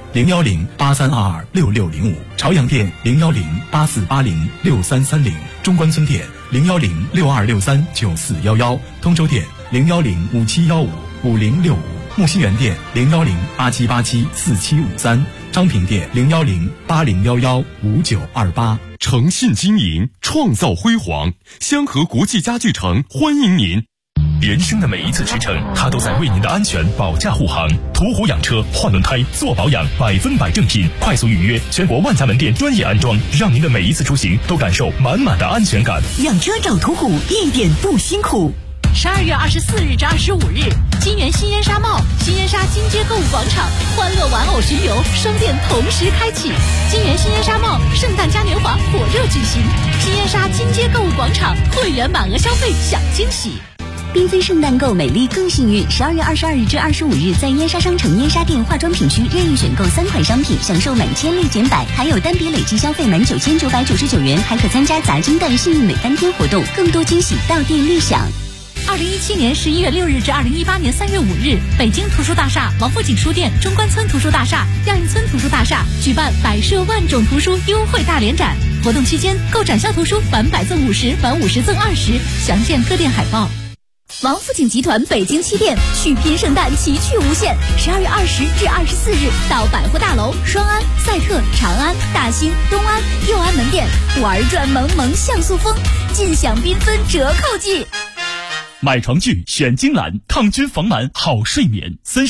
Speaker 6: 01083226605，朝阳店01084806330，中关村店01062639411，通州店01057155065，木樨园店01087874753，昌平店01080115928。
Speaker 11: 诚信经营，创造辉煌，香河国际家具城欢迎您。
Speaker 12: 人生的每一次驰骋，它都在为您的安全保驾护航。途虎养车换轮胎做保养，100%正品，快速预约，全国万家门店专业安装，让您的每一次出行都感受满满的安全感。
Speaker 2: 养车找途虎一点不辛苦。12月24日至25日，金源新烟纱帽、新烟纱金街购物广场欢乐玩偶巡游双店同时开启。金源新烟纱帽圣诞嘉年华火热举行，新烟纱金街购物广场会员满额消费享惊喜。缤纷圣诞购美丽更幸运，12月22日至25日，在烟纱商城烟纱店化妆品区任意选购3款商品，享受满千立减100，还有单笔累计消费满9999元，还可参加砸金蛋幸运每3天活动，更多惊喜到店立享。2017年11月6日至2018年3月5日，北京图书大厦、王府井书店、中关村图书大厦、亚运村图书大厦举办百设万种图书优惠大联展，活动期间购展校图书返100赠50，返50赠20，详见各店海报。王府井集团北京7店续拼圣诞奇趣无限，12月20至24日到百货大楼、双安、赛特、长安、大兴、东安、右安门店玩转萌萌像素风，尽享缤纷折扣季。
Speaker 12: 买床具选精蓝，抗菌防螨好睡眠。